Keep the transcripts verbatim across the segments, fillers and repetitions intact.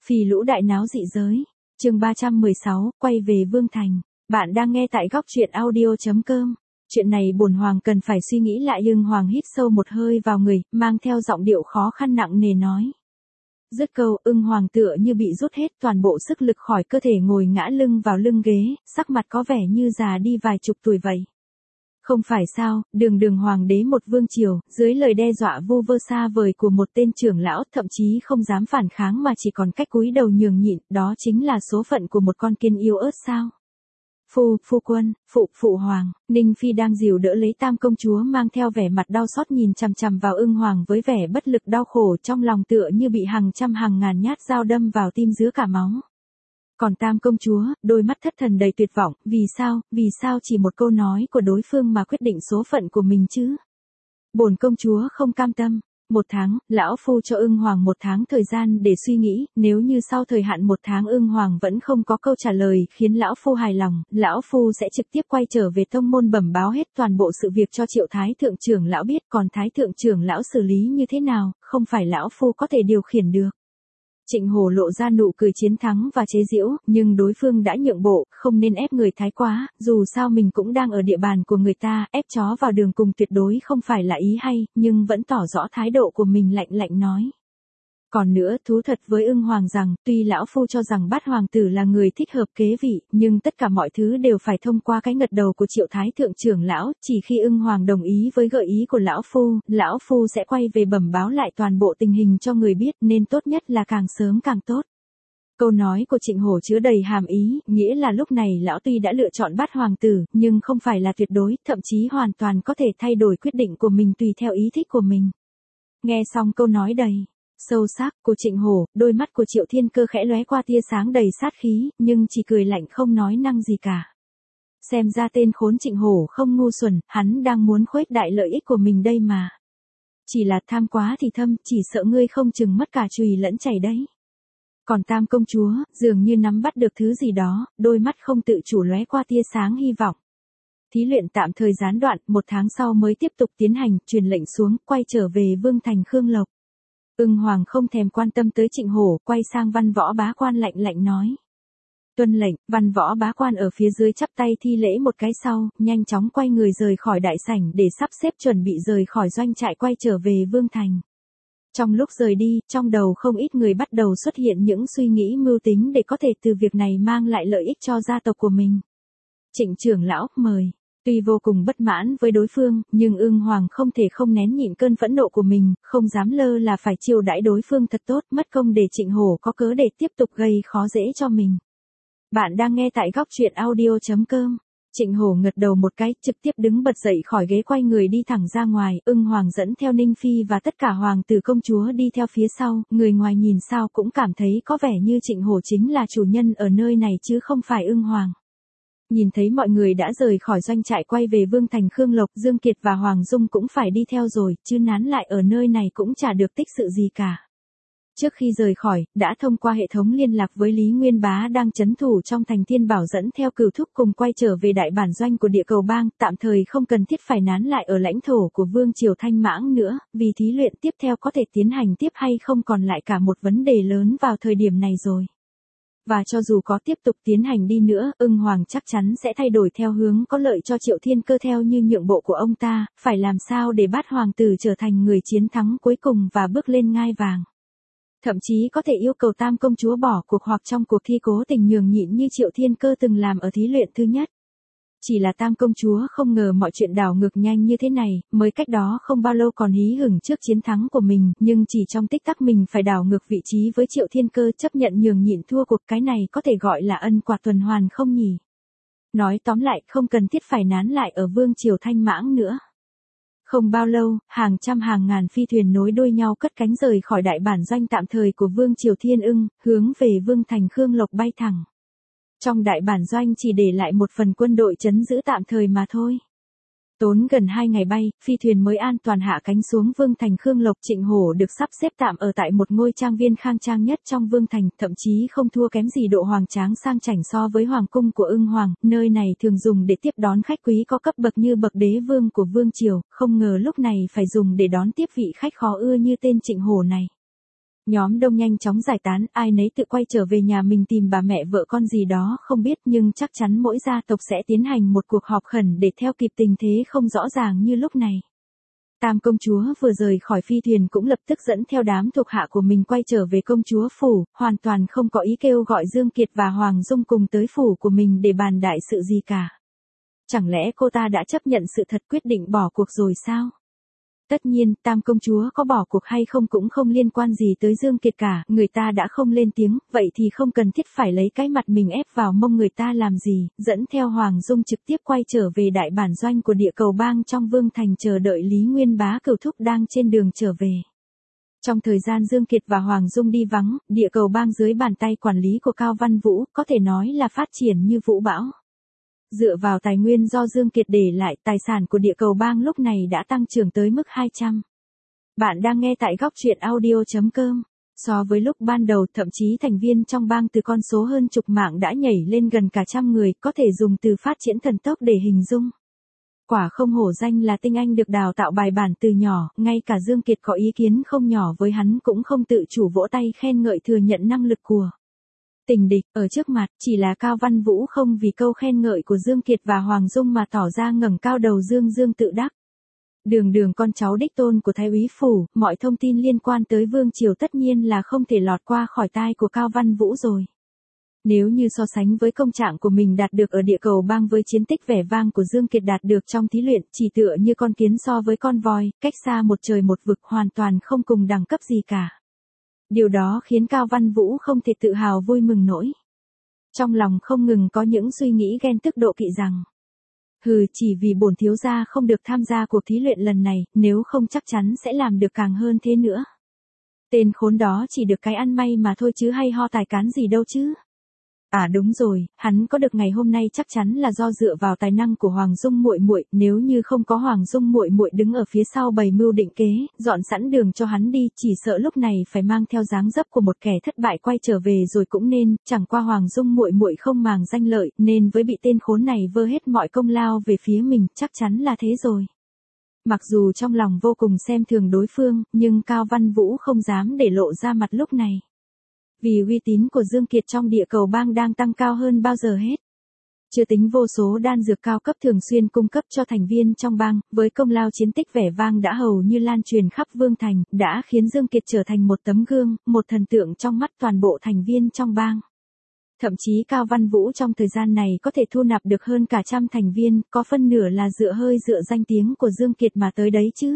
Phì lũ đại náo dị giới. Chương ba trăm mười sáu, quay về Vương Thành. Bạn đang nghe tại góc truyện audio chấm com. Chuyện này bổn hoàng cần phải suy nghĩ lại. Ưng Hoàng hít sâu một hơi vào người, mang theo giọng điệu khó khăn nặng nề nói. Dứt câu, Ưng Hoàng tựa như bị rút hết toàn bộ sức lực khỏi cơ thể, ngồi ngã lưng vào lưng ghế, sắc mặt có vẻ như già đi vài chục tuổi vậy. Không phải sao, đường đường hoàng đế một vương triều, dưới lời đe dọa vu vơ xa vời của một tên trưởng lão, thậm chí không dám phản kháng mà chỉ còn cách cúi đầu nhường nhịn, đó chính là số phận của một con kiến yếu ớt sao? Phu, phu quân, phụ, phụ hoàng. Ninh Phi đang dìu đỡ lấy Tam công chúa, mang theo vẻ mặt đau xót nhìn chằm chằm vào Ưng Hoàng với vẻ bất lực đau khổ, trong lòng tựa như bị hàng trăm hàng ngàn nhát dao đâm vào tim dứa cả máu. Còn Tam công chúa, đôi mắt thất thần đầy tuyệt vọng, vì sao, vì sao chỉ một câu nói của đối phương mà quyết định số phận của mình chứ? Bổn công chúa không cam tâm. Một tháng, lão phu cho Ưng Hoàng một tháng thời gian để suy nghĩ, nếu như sau thời hạn một tháng Ưng Hoàng vẫn không có câu trả lời khiến lão phu hài lòng, lão phu sẽ trực tiếp quay trở về tông môn bẩm báo hết toàn bộ sự việc cho Triệu Thái thượng trưởng lão biết, còn Thái thượng trưởng lão xử lý như thế nào, không phải lão phu có thể điều khiển được. Trịnh Hổ lộ ra nụ cười chiến thắng và chế giễu, nhưng đối phương đã nhượng bộ, không nên ép người thái quá, dù sao mình cũng đang ở địa bàn của người ta, ép chó vào đường cùng tuyệt đối không phải là ý hay, nhưng vẫn tỏ rõ thái độ của mình, lạnh lạnh nói. Còn nữa, thú thật với Ưng Hoàng rằng, tuy lão phu cho rằng Bát hoàng tử là người thích hợp kế vị, nhưng tất cả mọi thứ đều phải thông qua cái gật đầu của Triệu Thái thượng trưởng lão, chỉ khi Ưng Hoàng đồng ý với gợi ý của lão phu, lão phu sẽ quay về bẩm báo lại toàn bộ tình hình cho người biết, nên tốt nhất là càng sớm càng tốt. Câu nói của Trịnh Hổ chứa đầy hàm ý, nghĩa là lúc này lão tuy đã lựa chọn Bát hoàng tử, nhưng không phải là tuyệt đối, thậm chí hoàn toàn có thể thay đổi quyết định của mình tùy theo ý thích của mình. Nghe xong câu nói đầy sâu sắc của Trịnh Hổ, đôi mắt của Triệu Thiên Cơ khẽ lóe qua tia sáng đầy sát khí, nhưng chỉ cười lạnh không nói năng gì cả. Xem ra tên khốn Trịnh Hổ không ngu xuẩn, hắn đang muốn khuếch đại lợi ích của mình đây mà. Chỉ là tham quá thì thâm, chỉ sợ ngươi không chừng mất cả chùy lẫn chảy đấy. Còn Tam công chúa, dường như nắm bắt được thứ gì đó, đôi mắt không tự chủ lóe qua tia sáng hy vọng. Thí luyện tạm thời gián đoạn, một tháng sau mới tiếp tục tiến hành, truyền lệnh xuống, quay trở về Vương Thành Khương Lộc. Ưng Hoàng không thèm quan tâm tới Trịnh Hổ, quay sang Văn Võ Bá Quan lạnh lạnh nói. Tuân lệnh. Văn Võ Bá Quan ở phía dưới chắp tay thi lễ một cái sau, nhanh chóng quay người rời khỏi đại sảnh để sắp xếp chuẩn bị rời khỏi doanh trại quay trở về Vương Thành. Trong lúc rời đi, trong đầu không ít người bắt đầu xuất hiện những suy nghĩ mưu tính để có thể từ việc này mang lại lợi ích cho gia tộc của mình. Trịnh trưởng lão, mời. Tuy vô cùng bất mãn với đối phương, nhưng Ưng Hoàng không thể không nén nhịn cơn phẫn nộ của mình, không dám lơ là phải chiêu đãi đối phương thật tốt, mất công để Trịnh Hổ có cớ để tiếp tục gây khó dễ cho mình. Bạn đang nghe tại góc truyện audio chấm com. Trịnh Hổ ngật đầu một cái, trực tiếp đứng bật dậy khỏi ghế, quay người đi thẳng ra ngoài, Ưng Hoàng dẫn theo Ninh Phi và tất cả hoàng tử công chúa đi theo phía sau, người ngoài nhìn sao cũng cảm thấy có vẻ như Trịnh Hổ chính là chủ nhân ở nơi này chứ không phải Ưng Hoàng. Nhìn thấy mọi người đã rời khỏi doanh trại quay về Vương Thành Khương Lộc, Dương Kiệt và Hoàng Dung cũng phải đi theo rồi, chứ nán lại ở nơi này cũng chả được tích sự gì cả. Trước khi rời khỏi, đã thông qua hệ thống liên lạc với Lý Nguyên Bá đang trấn thủ trong thành Thiên Bảo, dẫn theo Cửu Thúc cùng quay trở về đại bản doanh của Địa Cầu Bang, tạm thời không cần thiết phải nán lại ở lãnh thổ của Vương triều Thanh Mãng nữa, vì thí luyện tiếp theo có thể tiến hành tiếp hay không còn lại cả một vấn đề lớn vào thời điểm này rồi. Và cho dù có tiếp tục tiến hành đi nữa, Ưng Hoàng chắc chắn sẽ thay đổi theo hướng có lợi cho Triệu Thiên Cơ theo như nhượng bộ của ông ta, phải làm sao để Bát hoàng tử trở thành người chiến thắng cuối cùng và bước lên ngai vàng. Thậm chí có thể yêu cầu Tam công chúa bỏ cuộc hoặc trong cuộc thi cố tình nhường nhịn như Triệu Thiên Cơ từng làm ở thí luyện thứ nhất. Chỉ là Tam công chúa không ngờ mọi chuyện đảo ngược nhanh như thế này, mới cách đó không bao lâu còn hí hửng trước chiến thắng của mình, nhưng chỉ trong tích tắc mình phải đảo ngược vị trí với Triệu Thiên Cơ, chấp nhận nhường nhịn thua cuộc, cái này có thể gọi là ân quả tuần hoàn không nhỉ? Nói tóm lại, không cần thiết phải nán lại ở Vương triều Thanh Mãng nữa. Không bao lâu, hàng trăm hàng ngàn phi thuyền nối đuôi nhau cất cánh rời khỏi đại bản doanh tạm thời của Vương triều Thiên Ưng, hướng về Vương Thành Khương Lộc bay thẳng. Trong đại bản doanh chỉ để lại một phần quân đội trấn giữ tạm thời mà thôi. Tốn gần hai ngày bay, phi thuyền mới an toàn hạ cánh xuống Vương Thành Khương Lộc. Trịnh Hổ được sắp xếp tạm ở tại một ngôi trang viên khang trang nhất trong Vương Thành, thậm chí không thua kém gì độ hoàng tráng sang chảnh so với hoàng cung của Ưng Hoàng, nơi này thường dùng để tiếp đón khách quý có cấp bậc như bậc đế vương của Vương triều, không ngờ lúc này phải dùng để đón tiếp vị khách khó ưa như tên Trịnh Hổ này. Nhóm đông nhanh chóng giải tán, ai nấy tự quay trở về nhà mình tìm bà mẹ vợ con gì đó không biết, nhưng chắc chắn mỗi gia tộc sẽ tiến hành một cuộc họp khẩn để theo kịp tình thế không rõ ràng như lúc này. Tam công chúa vừa rời khỏi phi thuyền cũng lập tức dẫn theo đám thuộc hạ của mình quay trở về công chúa phủ, hoàn toàn không có ý kêu gọi Dương Kiệt và Hoàng Dung cùng tới phủ của mình để bàn đại sự gì cả. Chẳng lẽ cô ta đã chấp nhận sự thật quyết định bỏ cuộc rồi sao? Tất nhiên, Tam công chúa có bỏ cuộc hay không cũng không liên quan gì tới Dương Kiệt cả, người ta đã không lên tiếng, vậy thì không cần thiết phải lấy cái mặt mình ép vào mông người ta làm gì, dẫn theo Hoàng Dung trực tiếp quay trở về đại bản doanh của địa cầu bang trong Vương Thành chờ đợi Lý Nguyên Bá Cửu Thúc đang trên đường trở về. Trong thời gian Dương Kiệt và Hoàng Dung đi vắng, địa cầu bang dưới bàn tay quản lý của Cao Văn Vũ, có thể nói là phát triển như vũ bão. Dựa vào tài nguyên do Dương Kiệt để lại, tài sản của địa cầu bang lúc này đã tăng trưởng tới mức hai trăm. Bạn đang nghe tại góc truyện audio chấm com. So với lúc ban đầu, thậm chí thành viên trong bang từ con số hơn chục mạng đã nhảy lên gần cả trăm người, có thể dùng từ phát triển thần tốc để hình dung. Quả không hổ danh là tinh anh được đào tạo bài bản từ nhỏ, ngay cả Dương Kiệt có ý kiến không nhỏ với hắn cũng không tự chủ vỗ tay khen ngợi thừa nhận năng lực của tình địch. Ở trước mặt, chỉ là Cao Văn Vũ không vì câu khen ngợi của Dương Kiệt và Hoàng Dung mà tỏ ra ngẩng cao đầu dương dương tự đắc. Đường Đường con cháu đích tôn của Thái úy phủ, mọi thông tin liên quan tới Vương Triều tất nhiên là không thể lọt qua khỏi tai của Cao Văn Vũ rồi. Nếu như so sánh với công trạng của mình đạt được ở địa cầu bang với chiến tích vẻ vang của Dương Kiệt đạt được trong thí luyện, chỉ tựa như con kiến so với con voi, cách xa một trời một vực, hoàn toàn không cùng đẳng cấp gì cả. Điều đó khiến Cao Văn Vũ không thể tự hào vui mừng nổi. Trong lòng không ngừng có những suy nghĩ ghen tức độ kỵ rằng, hừ, chỉ vì bổn thiếu gia không được tham gia cuộc thí luyện lần này, nếu không chắc chắn sẽ làm được càng hơn thế nữa. Tên khốn đó chỉ được cái ăn may mà thôi chứ hay ho tài cán gì đâu chứ. À đúng rồi, hắn có được ngày hôm nay chắc chắn là do dựa vào tài năng của Hoàng Dung muội muội, nếu như không có Hoàng Dung muội muội đứng ở phía sau bày mưu định kế, dọn sẵn đường cho hắn đi, chỉ sợ lúc này phải mang theo dáng dấp của một kẻ thất bại quay trở về rồi cũng nên, chẳng qua Hoàng Dung muội muội không màng danh lợi, nên với bị tên khốn này vơ hết mọi công lao về phía mình, chắc chắn là thế rồi. Mặc dù trong lòng vô cùng xem thường đối phương, nhưng Cao Văn Vũ không dám để lộ ra mặt lúc này. Vì uy tín của Dương Kiệt trong địa cầu bang đang tăng cao hơn bao giờ hết. Chưa tính vô số đan dược cao cấp thường xuyên cung cấp cho thành viên trong bang, với công lao chiến tích vẻ vang đã hầu như lan truyền khắp Vương Thành, đã khiến Dương Kiệt trở thành một tấm gương, một thần tượng trong mắt toàn bộ thành viên trong bang. Thậm chí Cao Văn Vũ trong thời gian này có thể thu nạp được hơn cả trăm thành viên, có phân nửa là dựa hơi dựa danh tiếng của Dương Kiệt mà tới đấy chứ.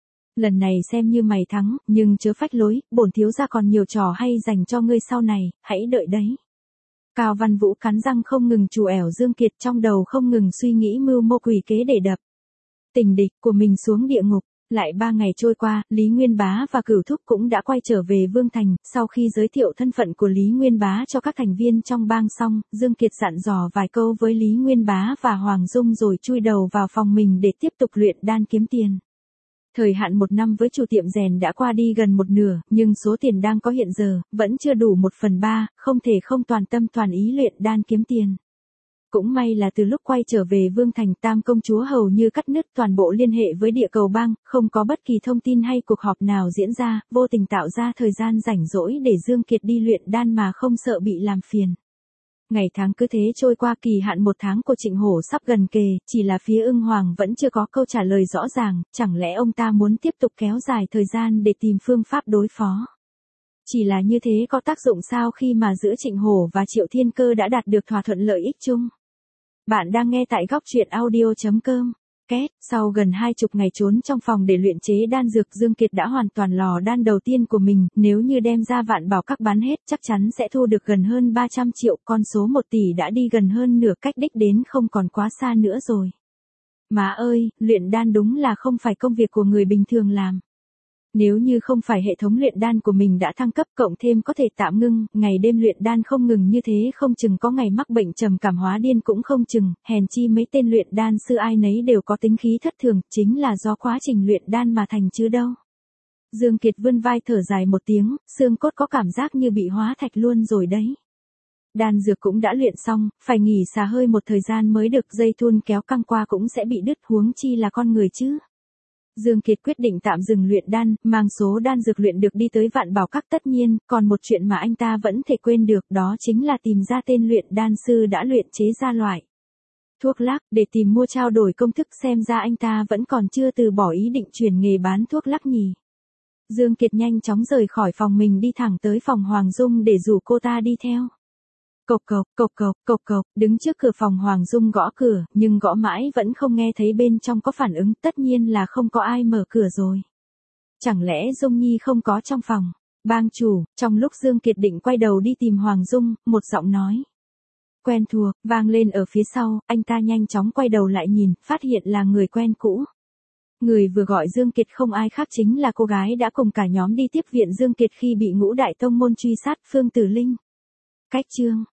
Lần này xem như mày thắng, nhưng chớ phách lối, bổn thiếu gia còn nhiều trò hay dành cho ngươi sau này, hãy đợi đấy. Cao Văn Vũ cắn răng không ngừng trù ẻo Dương Kiệt, trong đầu không ngừng suy nghĩ mưu mô quỷ kế để đập tình địch của mình xuống địa ngục. Lại ba ngày trôi qua, Lý Nguyên Bá và Cửu Thúc cũng đã quay trở về Vương Thành, sau khi giới thiệu thân phận của Lý Nguyên Bá cho các thành viên trong bang xong, Dương Kiệt dặn dò vài câu với Lý Nguyên Bá và Hoàng Dung rồi chui đầu vào phòng mình để tiếp tục luyện đan kiếm tiền. Thời hạn một năm với chủ tiệm rèn đã qua đi gần một nửa, nhưng số tiền đang có hiện giờ, vẫn chưa đủ một phần ba, không thể không toàn tâm toàn ý luyện đan kiếm tiền. Cũng may là từ lúc quay trở về Vương Thành, Tam công chúa hầu như cắt đứt toàn bộ liên hệ với địa cầu bang, không có bất kỳ thông tin hay cuộc họp nào diễn ra, vô tình tạo ra thời gian rảnh rỗi để Dương Kiệt đi luyện đan mà không sợ bị làm phiền. Ngày tháng cứ thế trôi qua, kỳ hạn một tháng của Trịnh Hổ sắp gần kề, chỉ là phía Ưng Hoàng vẫn chưa có câu trả lời rõ ràng, chẳng lẽ ông ta muốn tiếp tục kéo dài thời gian để tìm phương pháp đối phó. Chỉ là như thế có tác dụng sao khi mà giữa Trịnh Hổ và Triệu Thiên Cơ đã đạt được thỏa thuận lợi ích chung. Bạn đang nghe tại góc truyện audio chấm com. Két, sau gần hai chục ngày trốn trong phòng để luyện chế đan dược, Dương Kiệt đã hoàn toàn lò đan đầu tiên của mình, nếu như đem ra vạn bảo các bán hết chắc chắn sẽ thu được gần hơn ba trăm triệu, con số một tỷ đã đi gần hơn nửa, cách đích đến không còn quá xa nữa rồi. Má ơi, luyện đan đúng là không phải công việc của người bình thường làm. Nếu như không phải hệ thống luyện đan của mình đã thăng cấp, cộng thêm có thể tạm ngưng, ngày đêm luyện đan không ngừng như thế, không chừng có ngày mắc bệnh trầm cảm hóa điên cũng không chừng, hèn chi mấy tên luyện đan sư ai nấy đều có tính khí thất thường, chính là do quá trình luyện đan mà thành chứ đâu. Dương Kiệt vươn vai thở dài một tiếng, xương cốt có cảm giác như bị hóa thạch luôn rồi đấy. Đan dược cũng đã luyện xong, phải nghỉ xả hơi một thời gian mới được, dây thun kéo căng qua cũng sẽ bị đứt, huống chi là con người chứ. Dương Kiệt quyết định tạm dừng luyện đan, mang số đan dược luyện được đi tới Vạn Bảo Các. Tất nhiên, còn một chuyện mà anh ta vẫn thể quên được, đó chính là tìm ra tên luyện đan sư đã luyện chế ra loại thuốc lắc, để tìm mua trao đổi công thức. Xem ra anh ta vẫn còn chưa từ bỏ ý định chuyển nghề bán thuốc lắc nhỉ. Dương Kiệt nhanh chóng rời khỏi phòng mình đi thẳng tới phòng Hoàng Dung để rủ cô ta đi theo. Cộc cộc, cộc cộc, cộc cộc, đứng trước cửa phòng Hoàng Dung gõ cửa, nhưng gõ mãi vẫn không nghe thấy bên trong có phản ứng, tất nhiên là không có ai mở cửa rồi. Chẳng lẽ Dung Nhi không có trong phòng? Bang chủ, trong lúc Dương Kiệt định quay đầu đi tìm Hoàng Dung, một giọng nói quen thuộc vang lên ở phía sau, anh ta nhanh chóng quay đầu lại nhìn, phát hiện là người quen cũ. Người vừa gọi Dương Kiệt không ai khác chính là cô gái đã cùng cả nhóm đi tiếp viện Dương Kiệt khi bị Ngũ Đại Tông môn truy sát, Phương Tử Linh. Cách chương